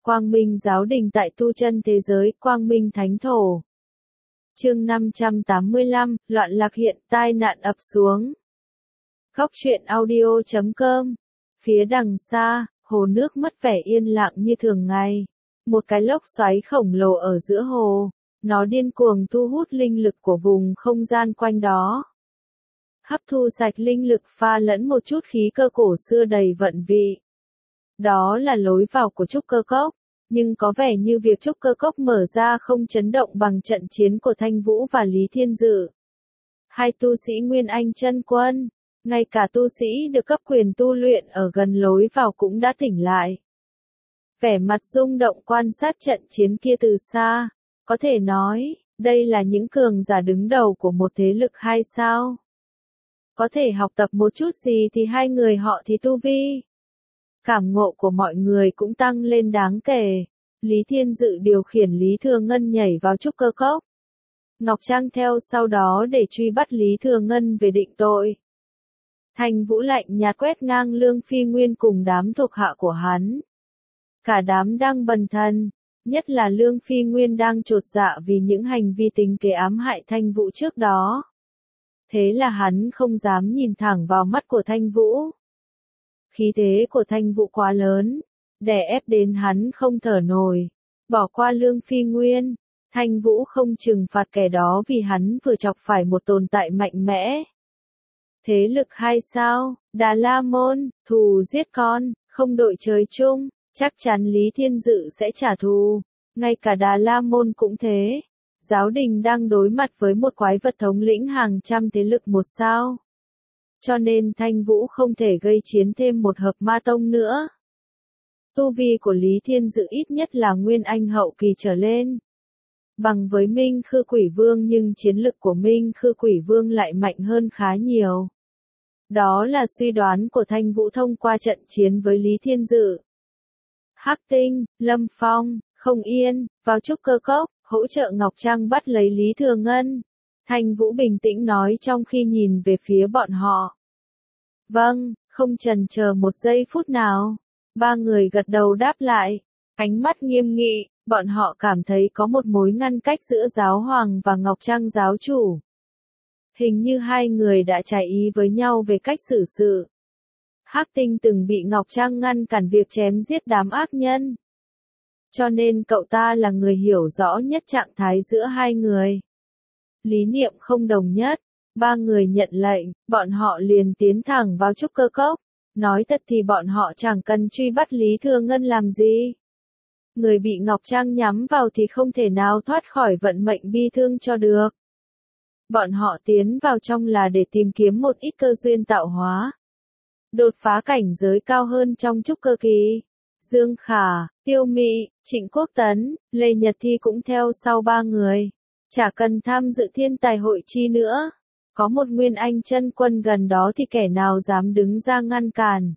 Quang Minh giáo đình tại tu chân thế giới, Quang Minh thánh thổ. Chương 585, loạn lạc hiện, tai nạn ập xuống. Góc truyện audio.com. Phía đằng xa, hồ nước mất vẻ yên lặng như thường ngày. Một cái lốc xoáy khổng lồ ở giữa hồ, nó điên cuồng thu hút linh lực của vùng không gian quanh đó. Hấp thu sạch linh lực pha lẫn một chút khí cơ cổ xưa đầy vận vị. Đó là lối vào của trúc cơ cốc, nhưng có vẻ như việc trúc cơ cốc mở ra không chấn động bằng trận chiến của Thanh Vũ và Lý Thiên Dự. Hai tu sĩ Nguyên Anh chân quân, ngay cả tu sĩ được cấp quyền tu luyện ở gần lối vào cũng đã tỉnh lại. Vẻ mặt rung động quan sát trận chiến kia từ xa, có thể nói, đây là những cường giả đứng đầu của một thế lực hay sao? Có thể học tập một chút gì thì hai người họ thì tu vi. Cảm ngộ của mọi người cũng tăng lên đáng kể. Lý Thiên Dự điều khiển Lý Thừa Ngân nhảy vào trúc cơ cốc. Ngọc Trang theo sau đó để truy bắt Lý Thừa Ngân về định tội. Thanh Vũ lạnh nhạt quét ngang Lương Phi Nguyên cùng đám thuộc hạ của hắn. Cả đám đang bần thần, nhất là Lương Phi Nguyên đang chột dạ vì những hành vi tính kế ám hại Thanh Vũ trước đó. Thế là hắn không dám nhìn thẳng vào mắt của Thanh Vũ. Khí thế của Thanh Vũ quá lớn, đè ép đến hắn không thở nổi. Bỏ qua Lương Phi Nguyên, Thanh Vũ không trừng phạt kẻ đó vì hắn vừa chọc phải một tồn tại mạnh mẽ. Thế lực hay sao? Đà La Môn, thù giết con, không đội trời chung, chắc chắn Lý Thiên Dự sẽ trả thù. Ngay cả Đà La Môn cũng thế. Giáo đình đang đối mặt với một quái vật thống lĩnh hàng trăm thế lực một sao. Cho nên Thanh Vũ không thể gây chiến thêm một hợp ma tông nữa. Tu vi của Lý Thiên Dự ít nhất là Nguyên Anh hậu kỳ trở lên. Bằng với Minh Khư Quỷ Vương nhưng chiến lực của Minh Khư Quỷ Vương lại mạnh hơn khá nhiều. Đó là suy đoán của Thanh Vũ thông qua trận chiến với Lý Thiên Dự. Hắc Tinh, Lâm Phong, Không Yên, vào trúc cơ cốc, hỗ trợ Ngọc Trang bắt lấy Lý Thừa Ngân. Thanh Vũ bình tĩnh nói trong khi nhìn về phía bọn họ. Vâng, không chần chờ một giây phút nào. Ba người gật đầu đáp lại. Ánh mắt nghiêm nghị, bọn họ cảm thấy có một mối ngăn cách giữa giáo hoàng và Ngọc Trang giáo chủ. Hình như hai người đã trái ý với nhau về cách xử sự. Hắc Tinh từng bị Ngọc Trang ngăn cản việc chém giết đám ác nhân. Cho nên cậu ta là người hiểu rõ nhất trạng thái giữa hai người. Lý niệm không đồng nhất, ba người nhận lệnh, bọn họ liền tiến thẳng vào trúc cơ cốc. Nói thật thì bọn họ chẳng cần truy bắt Lý Thừa Ngân làm gì. Người bị Ngọc Trang nhắm vào thì không thể nào thoát khỏi vận mệnh bi thương cho được. Bọn họ tiến vào trong là để tìm kiếm một ít cơ duyên tạo hóa. Đột phá cảnh giới cao hơn trong trúc cơ kỳ. Dương Khả, Tiêu Mị, Trịnh Quốc Tấn, Lê Nhật Thi cũng theo sau ba người. Chả cần tham dự thiên tài hội chi nữa. Có một Nguyên Anh chân quân gần đó thì kẻ nào dám đứng ra ngăn cản.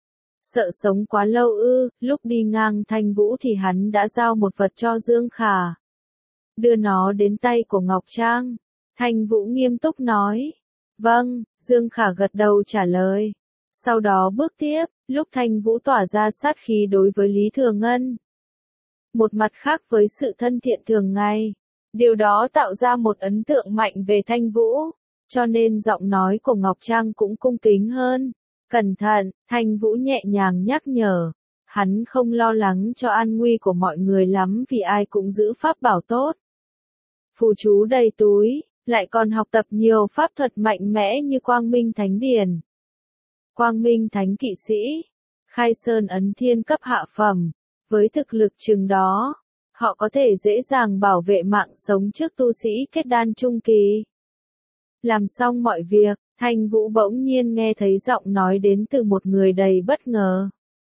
Sợ sống quá lâu ư, lúc đi ngang Thanh Vũ thì hắn đã giao một vật cho Dương Khả. Đưa nó đến tay của Ngọc Trang. Thanh Vũ nghiêm túc nói. Vâng, Dương Khả gật đầu trả lời. Sau đó bước tiếp, lúc Thanh Vũ tỏa ra sát khí đối với Lý Thừa Ngân. Một mặt khác với sự thân thiện thường ngày. Điều đó tạo ra một ấn tượng mạnh về Thanh Vũ. Cho nên giọng nói của Ngọc Trang cũng cung kính hơn. Cẩn thận, Thanh Vũ nhẹ nhàng nhắc nhở. Hắn không lo lắng cho an nguy của mọi người lắm vì ai cũng giữ pháp bảo tốt. Phù chú đầy túi, lại còn học tập nhiều pháp thuật mạnh mẽ như Quang Minh Thánh Điển. Quang Minh Thánh Kỵ Sĩ, Khai Sơn Ấn Thiên cấp hạ phẩm. Với thực lực chừng đó, họ có thể dễ dàng bảo vệ mạng sống trước tu sĩ kết đan trung kỳ. Làm xong mọi việc, Thanh Vũ bỗng nhiên nghe thấy giọng nói đến từ một người đầy bất ngờ.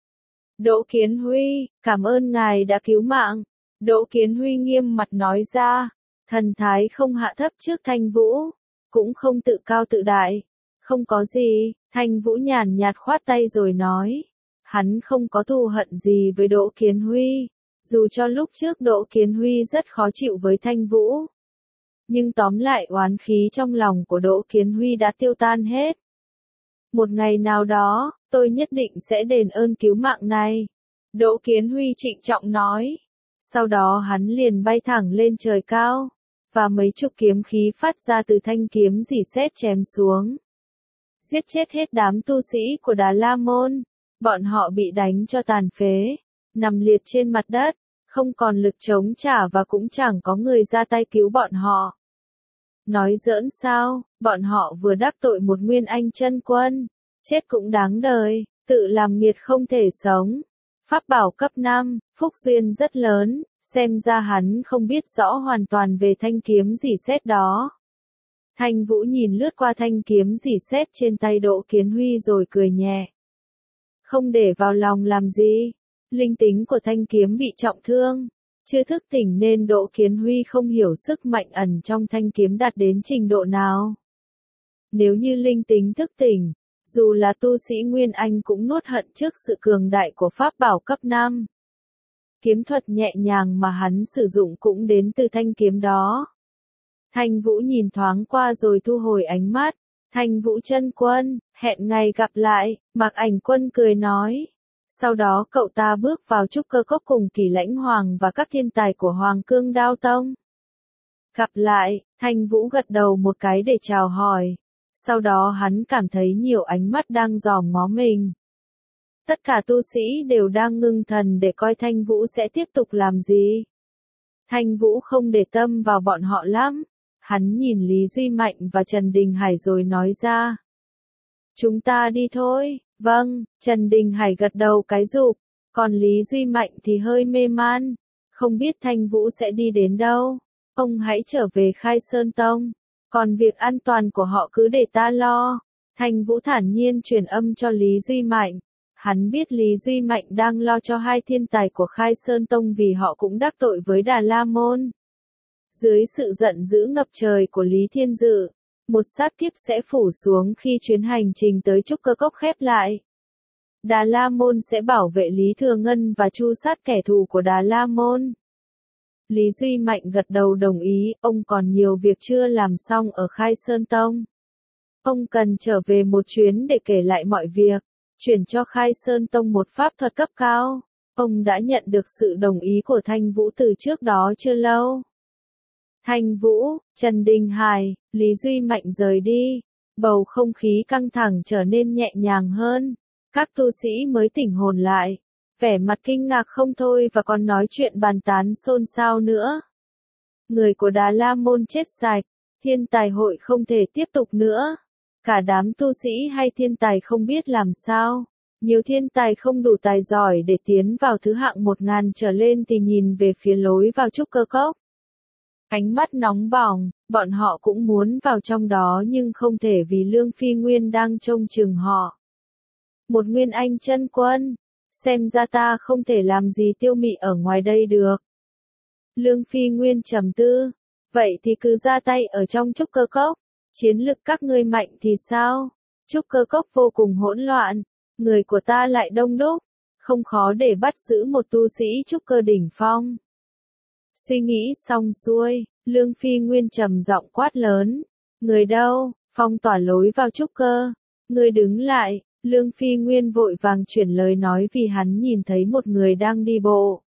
Đỗ Kiến Huy, cảm ơn ngài đã cứu mạng. Đỗ Kiến Huy nghiêm mặt nói ra, thần thái không hạ thấp trước Thanh Vũ, cũng không tự cao tự đại. Không có gì, Thanh Vũ nhàn nhạt khoát tay rồi nói. Hắn không có thù hận gì với Đỗ Kiến Huy, dù cho lúc trước Đỗ Kiến Huy rất khó chịu với Thanh Vũ. Nhưng tóm lại oán khí trong lòng của Đỗ Kiến Huy đã tiêu tan hết. Một ngày nào đó, tôi nhất định sẽ đền ơn cứu mạng này. Đỗ Kiến Huy trịnh trọng nói. Sau đó hắn liền bay thẳng lên trời cao, và mấy chục kiếm khí phát ra từ thanh kiếm rỉ sét chém xuống. Giết chết hết đám tu sĩ của Đà La Môn, bọn họ bị đánh cho tàn phế, nằm liệt trên mặt đất, không còn lực chống trả và cũng chẳng có người ra tay cứu bọn họ. Nói giỡn sao, bọn họ vừa đắc tội một Nguyên Anh chân quân, chết cũng đáng đời, tự làm nghiệt không thể sống. Pháp bảo cấp 5, phúc duyên rất lớn, xem ra hắn không biết rõ hoàn toàn về thanh kiếm rỉ sét đó. Thanh Vũ nhìn lướt qua thanh kiếm rỉ sét trên tay Đỗ Kiến Huy rồi cười nhẹ. Không để vào lòng làm gì, linh tính của thanh kiếm bị trọng thương, chưa thức tỉnh nên Đỗ Kiến Huy không hiểu sức mạnh ẩn trong thanh kiếm đạt đến trình độ nào. Nếu như linh tính thức tỉnh, dù là tu sĩ Nguyên Anh cũng nuốt hận trước sự cường đại của pháp bảo cấp 5. Kiếm thuật nhẹ nhàng mà hắn sử dụng cũng đến từ thanh kiếm đó. Thanh Vũ nhìn thoáng qua rồi thu hồi ánh mắt. Thanh Vũ chân quân, hẹn ngày gặp lại, Mạc Ảnh Quân cười nói. Sau đó cậu ta bước vào trúc cơ cốc cùng Kỳ Lãnh Hoàng và các thiên tài của Hoàng Cương Đao Tông. Gặp lại, Thanh Vũ gật đầu một cái để chào hỏi. Sau đó hắn cảm thấy nhiều ánh mắt đang dòm ngó mình. Tất cả tu sĩ đều đang ngưng thần để coi Thanh Vũ sẽ tiếp tục làm gì. Thanh Vũ không để tâm vào bọn họ lắm. Hắn nhìn Lý Duy Mạnh và Trần Đình Hải rồi nói ra. Chúng ta đi thôi. Vâng, Trần Đình Hải gật đầu cái rụp. Còn Lý Duy Mạnh thì hơi mê man. Không biết Thanh Vũ sẽ đi đến đâu. Ông hãy trở về Khai Sơn Tông. Còn việc an toàn của họ cứ để ta lo. Thanh Vũ thản nhiên truyền âm cho Lý Duy Mạnh. Hắn biết Lý Duy Mạnh đang lo cho hai thiên tài của Khai Sơn Tông vì họ cũng đắc tội với Đà La Môn. Dưới sự giận dữ ngập trời của Lý Thiên Dự, một sát kiếp sẽ phủ xuống khi chuyến hành trình tới trúc cơ cốc khép lại. Đà La Môn sẽ bảo vệ Lý Thừa Ngân và tru sát kẻ thù của Đà La Môn. Lý Duy Mạnh gật đầu đồng ý, ông còn nhiều việc chưa làm xong ở Khai Sơn Tông. Ông cần trở về một chuyến để kể lại mọi việc, chuyển cho Khai Sơn Tông một pháp thuật cấp cao. Ông đã nhận được sự đồng ý của Thanh Vũ từ trước đó chưa lâu. Thanh Vũ, Trần Đình Hải, Lý Duy Mạnh rời đi. Bầu không khí căng thẳng trở nên nhẹ nhàng hơn. Các tu sĩ mới tỉnh hồn lại. Vẻ mặt kinh ngạc không thôi và còn nói chuyện bàn tán xôn xao nữa. Người của Đà La Môn chết sạch. Thiên tài hội không thể tiếp tục nữa. Cả đám tu sĩ hay thiên tài không biết làm sao. Nhiều thiên tài không đủ tài giỏi để tiến vào thứ hạng 1000 trở lên thì nhìn về phía lối vào trúc cơ cốc. Ánh mắt nóng bỏng, bọn họ cũng muốn vào trong đó nhưng không thể vì Lương Phi Nguyên đang trông chừng họ. Một Nguyên Anh chân quân, xem ra ta không thể làm gì tiêu mị ở ngoài đây được. Lương Phi Nguyên trầm tư, vậy thì cứ ra tay ở trong trúc cơ cốc, chiến lực các ngươi mạnh thì sao? Trúc cơ cốc vô cùng hỗn loạn, người của ta lại đông đúc, không khó để bắt giữ một tu sĩ trúc cơ đỉnh phong. Suy nghĩ xong xuôi, Lương Phi Nguyên trầm giọng quát lớn. Người đâu, phong tỏa lối vào trúc cơ. Người đứng lại, Lương Phi Nguyên vội vàng chuyển lời nói vì hắn nhìn thấy một người đang đi bộ.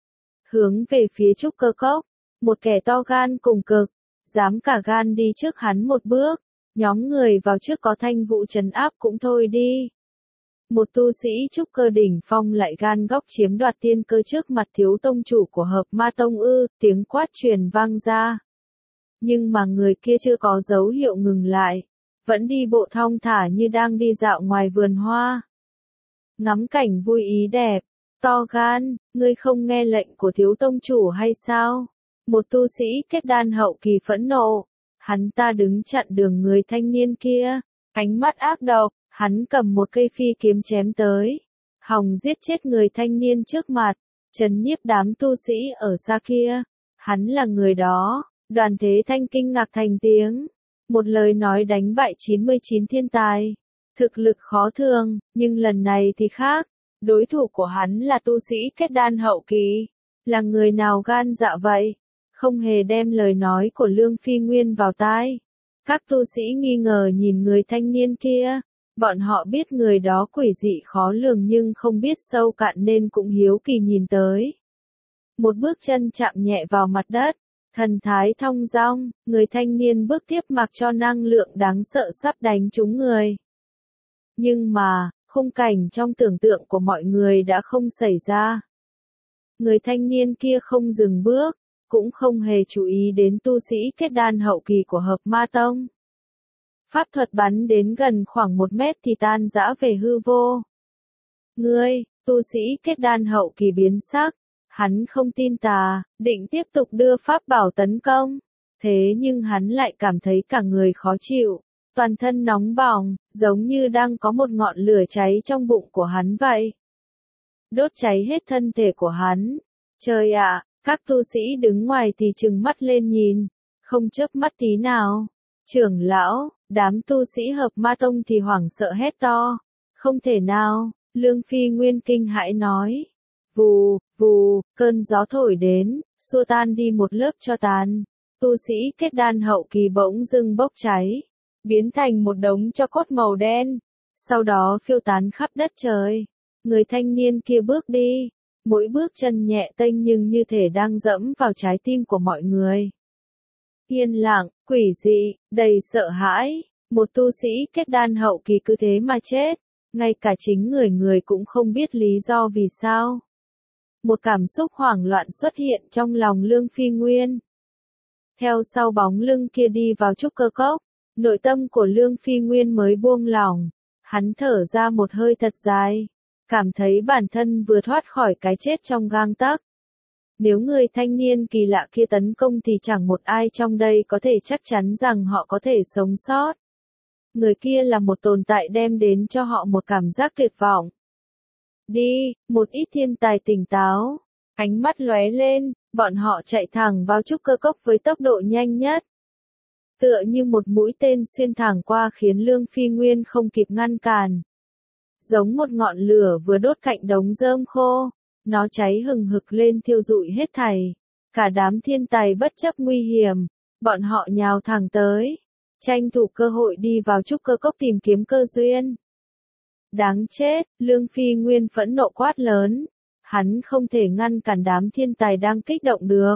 Hướng về phía trúc cơ cốc, một kẻ to gan cùng cực, dám cả gan đi trước hắn một bước. Nhóm người vào trước có Thanh Vũ trấn áp cũng thôi đi. Một tu sĩ trúc cơ đỉnh phong lại gan góc chiếm đoạt tiên cơ trước mặt thiếu tông chủ của Hợp Ma Tông ư, tiếng quát truyền vang ra. Nhưng mà người kia chưa có dấu hiệu ngừng lại, vẫn đi bộ thong thả như đang đi dạo ngoài vườn hoa. Ngắm cảnh vui ý đẹp, to gan, ngươi không nghe lệnh của thiếu tông chủ hay sao? Một tu sĩ kết đan hậu kỳ phẫn nộ, hắn ta đứng chặn đường người thanh niên kia, ánh mắt ác độc. Hắn cầm một cây phi kiếm chém tới, hòng giết chết người thanh niên trước mặt, trấn nhiếp đám tu sĩ ở xa kia. Hắn là người đó, Đoàn Thế Thanh kinh ngạc thành tiếng. Một lời nói đánh bại 99 thiên tài. Thực lực khó thường, nhưng lần này thì khác. Đối thủ của hắn là tu sĩ kết đan hậu kỳ. Là người nào gan dạ vậy? Không hề đem lời nói của Lương Phi Nguyên vào tai. Các tu sĩ nghi ngờ nhìn người thanh niên kia. Bọn họ biết người đó quỷ dị khó lường nhưng không biết sâu cạn nên cũng hiếu kỳ nhìn tới. Một bước chân chạm nhẹ vào mặt đất, thần thái thong dong, người thanh niên bước tiếp mặc cho năng lượng đáng sợ sắp đánh trúng người. Nhưng mà, khung cảnh trong tưởng tượng của mọi người đã không xảy ra. Người thanh niên kia không dừng bước, cũng không hề chú ý đến tu sĩ kết đan hậu kỳ của Hợp Ma Tông. Pháp thuật bắn đến gần khoảng 1 mét thì tan rã về hư vô. Ngươi, tu sĩ kết đan hậu kỳ biến sắc, hắn không tin tà, định tiếp tục đưa pháp bảo tấn công. Thế nhưng hắn lại cảm thấy cả người khó chịu, toàn thân nóng bỏng, giống như đang có một ngọn lửa cháy trong bụng của hắn vậy. Đốt cháy hết thân thể của hắn. Trời ạ, các tu sĩ đứng ngoài thì trừng mắt lên nhìn, không chớp mắt tí nào. Trưởng lão, đám tu sĩ Hợp Ma Tông thì hoảng sợ hét to. Không thể nào, Lương Phi Nguyên kinh hãi nói. Vù, vù, cơn gió thổi đến, xua tan đi một lớp tro tàn. Tu sĩ kết đan hậu kỳ bỗng dưng bốc cháy, biến thành một đống tro cốt màu đen, sau đó phiêu tán khắp đất trời. Người thanh niên kia bước đi, mỗi bước chân nhẹ tênh nhưng như thể đang dẫm vào trái tim của mọi người. Yên lặng, quỷ dị, đầy sợ hãi, một tu sĩ kết đan hậu kỳ cứ thế mà chết, ngay cả chính người cũng không biết lý do vì sao. Một cảm xúc hoảng loạn xuất hiện trong lòng Lương Phi Nguyên. Theo sau bóng lưng kia đi vào trúc cơ cốc, nội tâm của Lương Phi Nguyên mới buông lỏng, hắn thở ra một hơi thật dài, cảm thấy bản thân vừa thoát khỏi cái chết trong gang tấc. Nếu người thanh niên kỳ lạ kia tấn công thì chẳng một ai trong đây có thể chắc chắn rằng họ có thể sống sót. Người kia là một tồn tại đem đến cho họ một cảm giác tuyệt vọng. Đi, một ít thiên tài tỉnh táo, ánh mắt lóe lên, bọn họ chạy thẳng vào trúc cơ cốc với tốc độ nhanh nhất. Tựa như một mũi tên xuyên thẳng qua khiến Lương Phi Nguyên không kịp ngăn cản. Giống một ngọn lửa vừa đốt cạnh đống rơm khô, nó cháy hừng hực lên thiêu rụi hết thảy. Cả đám thiên tài bất chấp nguy hiểm, bọn họ nhào thẳng tới, tranh thủ cơ hội đi vào trúc cơ cốc tìm kiếm cơ duyên. Đáng chết, Lương Phi Nguyên phẫn nộ quát lớn, hắn không thể ngăn cản đám thiên tài đang kích động được.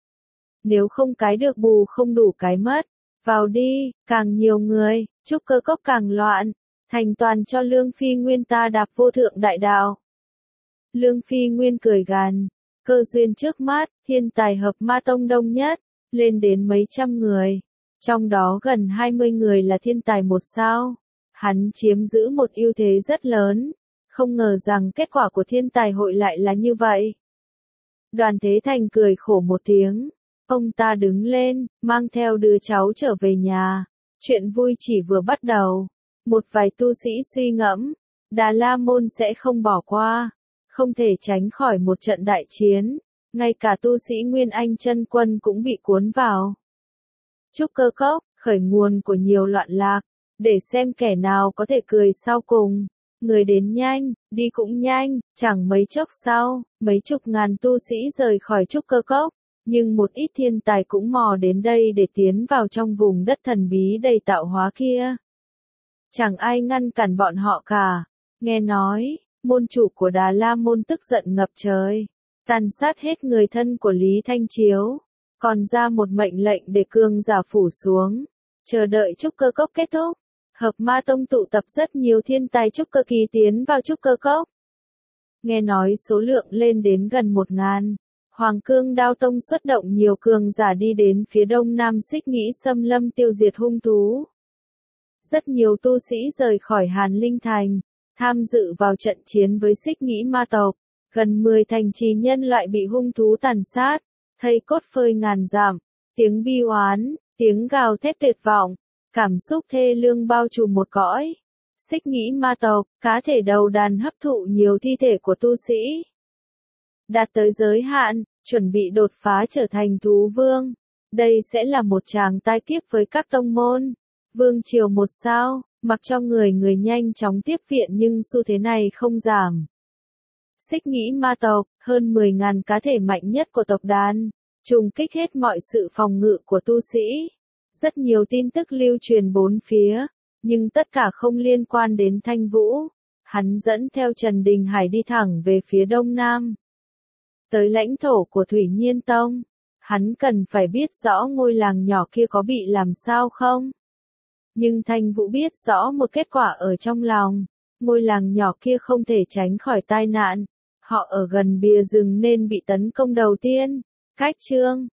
Nếu không cái được bù không đủ cái mất, vào đi, càng nhiều người, trúc cơ cốc càng loạn, thành toàn cho Lương Phi Nguyên ta đạp vô thượng đại đạo. Lương Phi Nguyên cười gằn, cơ duyên trước mắt, thiên tài Hợp Ma Tông đông nhất, lên đến mấy trăm người, trong đó gần 20 người là thiên tài 1 sao. Hắn chiếm giữ một ưu thế rất lớn, không ngờ rằng kết quả của thiên tài hội lại là như vậy. Đoàn Thế Thành cười khổ một tiếng, ông ta đứng lên, mang theo đứa cháu trở về nhà. Chuyện vui chỉ vừa bắt đầu. Một vài tu sĩ suy ngẫm, Đà La Môn sẽ không bỏ qua, không thể tránh khỏi một trận đại chiến, ngay cả tu sĩ Nguyên Anh chân quân cũng bị cuốn vào. Trúc cơ cốc, khởi nguồn của nhiều loạn lạc, để xem kẻ nào có thể cười sau cùng. Người đến nhanh, đi cũng nhanh, chẳng mấy chốc sau, mấy chục ngàn tu sĩ rời khỏi trúc cơ cốc, nhưng một ít thiên tài cũng mò đến đây để tiến vào trong vùng đất thần bí đầy tạo hóa kia. Chẳng ai ngăn cản bọn họ cả. Nghe nói, môn chủ của Đà La Môn tức giận ngập trời, tàn sát hết người thân của Lý Thanh Chiếu, còn ra một mệnh lệnh để cương giả phủ xuống, chờ đợi trúc cơ cốc kết thúc. Hợp Ma Tông tụ tập rất nhiều thiên tài trúc cơ kỳ tiến vào trúc cơ cốc. Nghe nói số lượng lên đến gần 1000. Hoàng Cương Đao Tông xuất động nhiều cường giả đi đến phía đông nam Xích Nghĩ xâm lâm tiêu diệt hung thú. Rất nhiều tu sĩ rời khỏi Hàn Linh Thành, tham dự vào trận chiến với Xích Nghĩ ma tộc. Gần 10 thành trì nhân loại bị hung thú tàn sát, thây cốt phơi ngàn dặm, tiếng bi oán, tiếng gào thét tuyệt vọng. Cảm xúc thê lương bao trùm một cõi. Xích Nghĩ ma tộc, cá thể đầu đàn hấp thụ nhiều thi thể của tu sĩ. Đạt tới giới hạn, chuẩn bị đột phá trở thành thú vương. Đây sẽ là một tràng tai kiếp với các tông môn. Vương triều 1 sao, mặc cho người nhanh chóng tiếp viện nhưng xu thế này không giảm. Xích Nghĩ ma tộc, hơn 10.000 cá thể mạnh nhất của tộc đàn, trùng kích hết mọi sự phòng ngự của tu sĩ. Rất nhiều tin tức lưu truyền bốn phía, Nhưng tất cả không liên quan đến Thanh Vũ. Hắn dẫn theo Trần Đình Hải đi thẳng về phía đông nam. Tới lãnh thổ của Thủy Nhiên Tông. Hắn cần phải biết rõ ngôi làng nhỏ kia có bị làm sao không? Nhưng Thanh Vũ biết rõ một kết quả ở trong lòng. Ngôi làng nhỏ kia không thể tránh khỏi tai nạn. Họ ở gần bìa rừng nên bị tấn công đầu tiên. Cách chương